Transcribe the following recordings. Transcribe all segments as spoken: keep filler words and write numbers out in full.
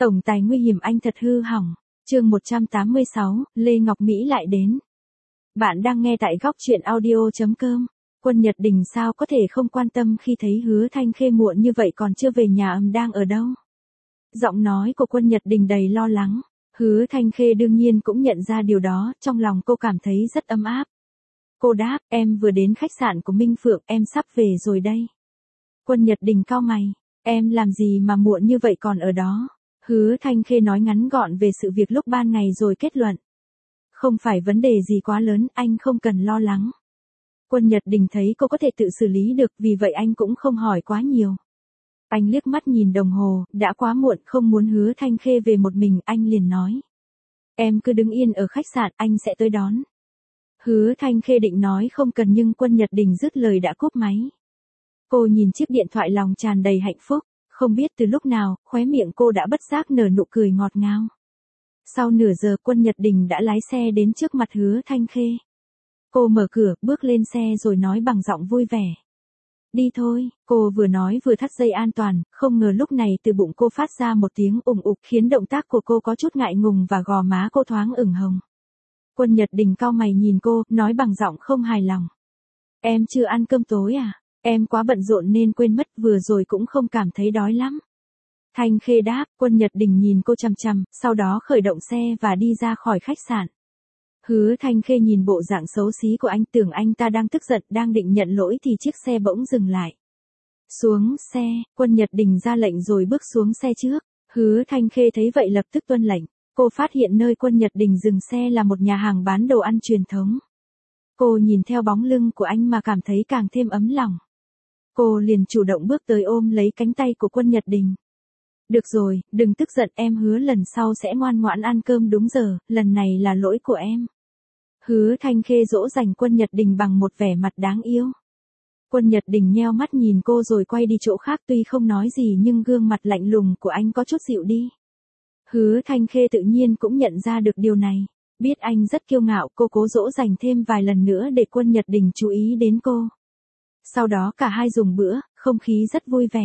Tổng tài nguy hiểm anh thật hư hỏng. Chương một trăm tám mươi sáu, Lê Ngọc Mỹ lại đến. Bạn đang nghe tại góc truyện audio chấm com. Quân Nhật Đình sao có thể không quan tâm khi thấy Hứa Thanh Khê muộn như vậy còn chưa về nhà, ầm đang ở đâu? Giọng nói của Quân Nhật Đình đầy lo lắng. Hứa Thanh Khê đương nhiên cũng nhận ra điều đó, trong lòng cô cảm thấy rất ấm áp. Cô đáp, em vừa đến khách sạn của Minh Phượng, em sắp về rồi đây. Quân Nhật Đình cau mày, em làm gì mà muộn như vậy còn ở đó? Hứa Thanh Khê nói ngắn gọn về sự việc lúc ban ngày rồi kết luận. Không phải vấn đề gì quá lớn, anh không cần lo lắng. Quân Nhật Đình thấy cô có thể tự xử lý được, vì vậy anh cũng không hỏi quá nhiều. Anh liếc mắt nhìn đồng hồ, đã quá muộn, không muốn Hứa Thanh Khê về một mình, anh liền nói. Em cứ đứng yên ở khách sạn, anh sẽ tới đón. Hứa Thanh Khê định nói không cần nhưng Quân Nhật Đình dứt lời đã cúp máy. Cô nhìn chiếc điện thoại lòng tràn đầy hạnh phúc, không biết từ lúc nào, khóe miệng cô đã bất giác nở nụ cười ngọt ngào. Sau nửa giờ Quân Nhật Đình đã lái xe đến trước mặt Hứa Thanh Khê. Cô mở cửa, bước lên xe rồi nói bằng giọng vui vẻ. Đi thôi, cô vừa nói vừa thắt dây an toàn, không ngờ lúc này từ bụng cô phát ra một tiếng ùng ục khiến động tác của cô có chút ngại ngùng và gò má cô thoáng ửng hồng. Quân Nhật Đình cau mày nhìn cô, nói bằng giọng không hài lòng. Em chưa ăn cơm tối à? Em quá bận rộn nên quên mất, vừa rồi cũng không cảm thấy đói lắm. Thanh Khê đáp. Quân Nhật Đình nhìn cô chằm chằm, sau đó khởi động xe và đi ra khỏi khách sạn. Hứa Thanh Khê nhìn bộ dạng xấu xí của anh, tưởng anh ta đang tức giận, đang định nhận lỗi thì chiếc xe bỗng dừng lại. Xuống xe, Quân Nhật Đình ra lệnh rồi bước xuống xe trước. Hứa Thanh Khê thấy vậy lập tức tuân lệnh. Cô phát hiện nơi Quân Nhật Đình dừng xe là một nhà hàng bán đồ ăn truyền thống. Cô nhìn theo bóng lưng của anh mà cảm thấy càng thêm ấm lòng. Cô liền chủ động bước tới ôm lấy cánh tay của Quân Nhật Đình. Được rồi, đừng tức giận, em hứa lần sau sẽ ngoan ngoãn ăn cơm đúng giờ, lần này là lỗi của em. Hứa Thanh Khê dỗ dành Quân Nhật Đình bằng một vẻ mặt đáng yêu. Quân Nhật Đình nheo mắt nhìn cô rồi quay đi chỗ khác, tuy không nói gì nhưng gương mặt lạnh lùng của anh có chút dịu đi. Hứa Thanh Khê tự nhiên cũng nhận ra được điều này. Biết anh rất kiêu ngạo, cô cố dỗ dành thêm vài lần nữa để Quân Nhật Đình chú ý đến cô. Sau đó cả hai dùng bữa, không khí rất vui vẻ.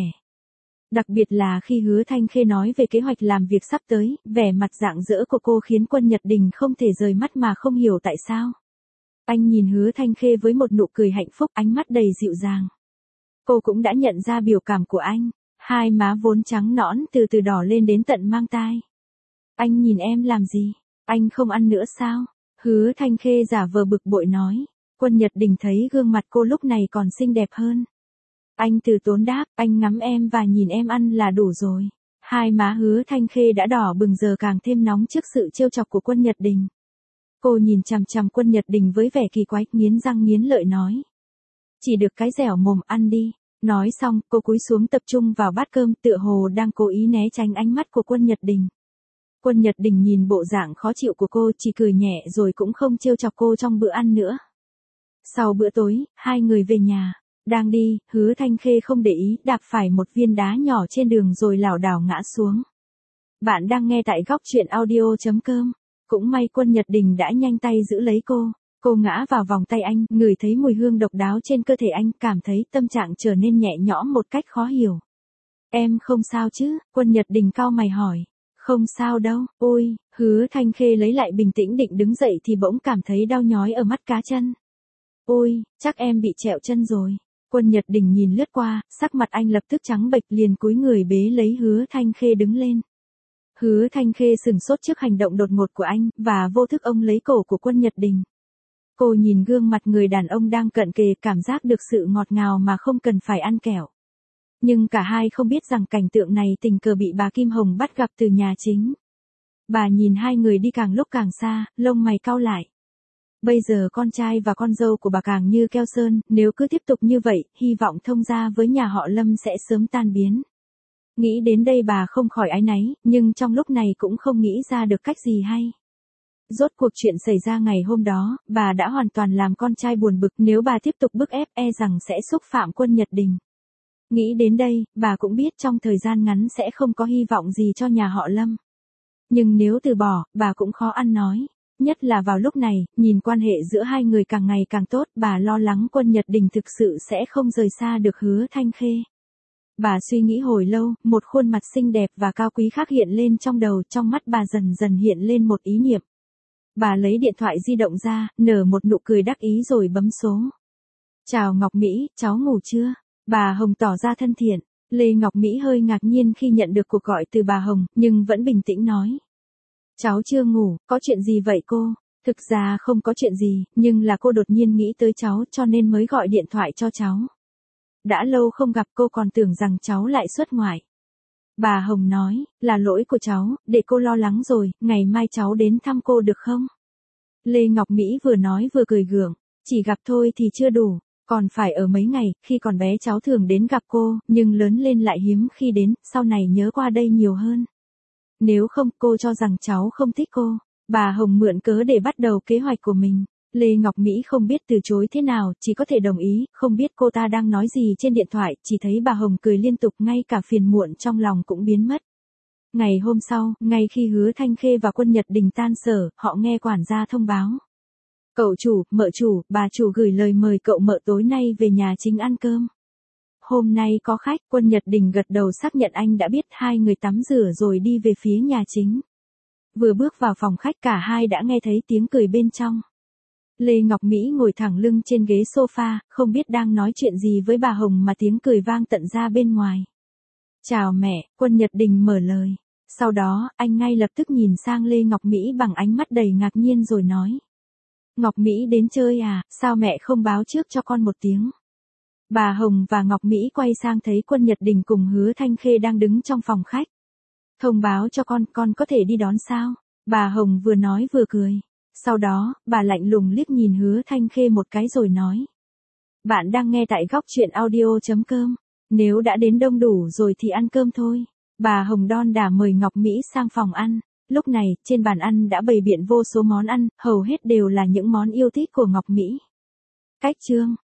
Đặc biệt là khi Hứa Thanh Khê nói về kế hoạch làm việc sắp tới, vẻ mặt rạng rỡ của cô khiến Quân Nhật Đình không thể rời mắt mà không hiểu tại sao. Anh nhìn Hứa Thanh Khê với một nụ cười hạnh phúc, ánh mắt đầy dịu dàng. Cô cũng đã nhận ra biểu cảm của anh, hai má vốn trắng nõn từ từ đỏ lên đến tận mang tai. Anh nhìn em làm gì? Anh không ăn nữa sao? Hứa Thanh Khê giả vờ bực bội nói. Quân Nhật Đình thấy gương mặt cô lúc này còn xinh đẹp hơn. Anh từ tốn đáp, anh ngắm em và nhìn em ăn là đủ rồi. Hai má Hứa Thanh Khê đã đỏ bừng giờ càng thêm nóng trước sự trêu chọc của Quân Nhật Đình. Cô nhìn chằm chằm Quân Nhật Đình với vẻ kỳ quái, nghiến răng nghiến lợi nói. Chỉ được cái dẻo mồm, ăn đi. Nói xong, cô cúi xuống tập trung vào bát cơm, tựa hồ đang cố ý né tránh ánh mắt của Quân Nhật Đình. Quân Nhật Đình nhìn bộ dạng khó chịu của cô, chỉ cười nhẹ rồi cũng không trêu chọc cô trong bữa ăn nữa. Sau bữa tối, hai người về nhà. Đang đi, Hứa Thanh Khê không để ý, đạp phải một viên đá nhỏ trên đường rồi lảo đảo ngã xuống. Bạn đang nghe tại góc truyện audio chấm com. Cũng may Quân Nhật Đình đã nhanh tay giữ lấy cô. Cô ngã vào vòng tay anh, ngửi thấy mùi hương độc đáo trên cơ thể anh, cảm thấy tâm trạng trở nên nhẹ nhõm một cách khó hiểu. Em không sao chứ? Quân Nhật Đình cau mày hỏi. Không sao đâu. Ôi, Hứa Thanh Khê lấy lại bình tĩnh định đứng dậy thì bỗng cảm thấy đau nhói ở mắt cá chân. Ôi, chắc em bị trẹo chân rồi. Quân Nhật Đình nhìn lướt qua, sắc mặt anh lập tức trắng bệch, liền cúi người bế lấy Hứa Thanh Khê đứng lên. Hứa Thanh Khê sừng sốt trước hành động đột ngột của anh, và vô thức ôm lấy cổ của Quân Nhật Đình. Cô nhìn gương mặt người đàn ông đang cận kề, cảm giác được sự ngọt ngào mà không cần phải ăn kẹo. Nhưng cả hai không biết rằng cảnh tượng này tình cờ bị bà Kim Hồng bắt gặp từ nhà chính. Bà nhìn hai người đi càng lúc càng xa, lông mày cau lại. Bây giờ con trai và con dâu của bà càng như keo sơn, nếu cứ tiếp tục như vậy, hy vọng thông gia với nhà họ Lâm sẽ sớm tan biến. Nghĩ đến đây bà không khỏi áy náy, nhưng trong lúc này cũng không nghĩ ra được cách gì hay. Rốt cuộc chuyện xảy ra ngày hôm đó, bà đã hoàn toàn làm con trai buồn bực, nếu bà tiếp tục bức ép e rằng sẽ xúc phạm Quân Nhật Đình. Nghĩ đến đây, bà cũng biết trong thời gian ngắn sẽ không có hy vọng gì cho nhà họ Lâm. Nhưng nếu từ bỏ, bà cũng khó ăn nói. Nhất là vào lúc này, nhìn quan hệ giữa hai người càng ngày càng tốt, bà lo lắng Quân Nhật Đình thực sự sẽ không rời xa được Hứa Thanh Khê. Bà suy nghĩ hồi lâu, một khuôn mặt xinh đẹp và cao quý khác hiện lên trong đầu, trong mắt bà dần dần hiện lên một ý niệm. Bà lấy điện thoại di động ra, nở một nụ cười đắc ý rồi bấm số. Chào Ngọc Mỹ, cháu ngủ chưa? Bà Hồng tỏ ra thân thiện. Lê Ngọc Mỹ hơi ngạc nhiên khi nhận được cuộc gọi từ bà Hồng, nhưng vẫn bình tĩnh nói. Cháu chưa ngủ, có chuyện gì vậy cô? Thực ra không có chuyện gì, nhưng là cô đột nhiên nghĩ tới cháu cho nên mới gọi điện thoại cho cháu. Đã lâu không gặp cô còn tưởng rằng cháu lại xuất ngoại. Bà Hồng nói, là lỗi của cháu, để cô lo lắng rồi, ngày mai cháu đến thăm cô được không? Lê Ngọc Mỹ vừa nói vừa cười gượng, chỉ gặp thôi thì chưa đủ, còn phải ở mấy ngày, khi còn bé cháu thường đến gặp cô, nhưng lớn lên lại hiếm khi đến, sau này nhớ qua đây nhiều hơn. Nếu không cô cho rằng cháu không thích cô. Bà Hồng mượn cớ để bắt đầu kế hoạch của mình. Lê Ngọc Mỹ không biết từ chối thế nào, chỉ có thể đồng ý, không biết cô ta đang nói gì trên điện thoại, chỉ thấy bà Hồng cười liên tục, ngay cả phiền muộn trong lòng cũng biến mất. Ngày hôm sau, ngay khi Hứa Thanh Khê và Quân Nhật Đình tan sở, họ nghe quản gia thông báo. Cậu chủ, mợ chủ, bà chủ gửi lời mời cậu mợ tối nay về nhà chính ăn cơm. Hôm nay có khách. Quân Nhật Đình gật đầu xác nhận anh đã biết. Hai người tắm rửa rồi đi về phía nhà chính. Vừa bước vào phòng khách cả hai đã nghe thấy tiếng cười bên trong. Lê Ngọc Mỹ ngồi thẳng lưng trên ghế sofa, không biết đang nói chuyện gì với bà Hồng mà tiếng cười vang tận ra bên ngoài. Chào mẹ, Quân Nhật Đình mở lời. Sau đó, anh ngay lập tức nhìn sang Lê Ngọc Mỹ bằng ánh mắt đầy ngạc nhiên rồi nói. Ngọc Mỹ đến chơi à, sao mẹ không báo trước cho con một tiếng? Bà Hồng và Ngọc Mỹ quay sang thấy Quân Nhật Đình cùng Hứa Thanh Khê đang đứng trong phòng khách. Thông báo cho con, con có thể đi đón sao? Bà Hồng vừa nói vừa cười. Sau đó, bà lạnh lùng liếc nhìn Hứa Thanh Khê một cái rồi nói. Bạn đang nghe tại góc truyện audio.com. Nếu đã đến đông đủ rồi thì ăn cơm thôi. Bà Hồng đon đả mời Ngọc Mỹ sang phòng ăn. Lúc này, trên bàn ăn đã bày biện vô số món ăn, hầu hết đều là những món yêu thích của Ngọc Mỹ. Cách chương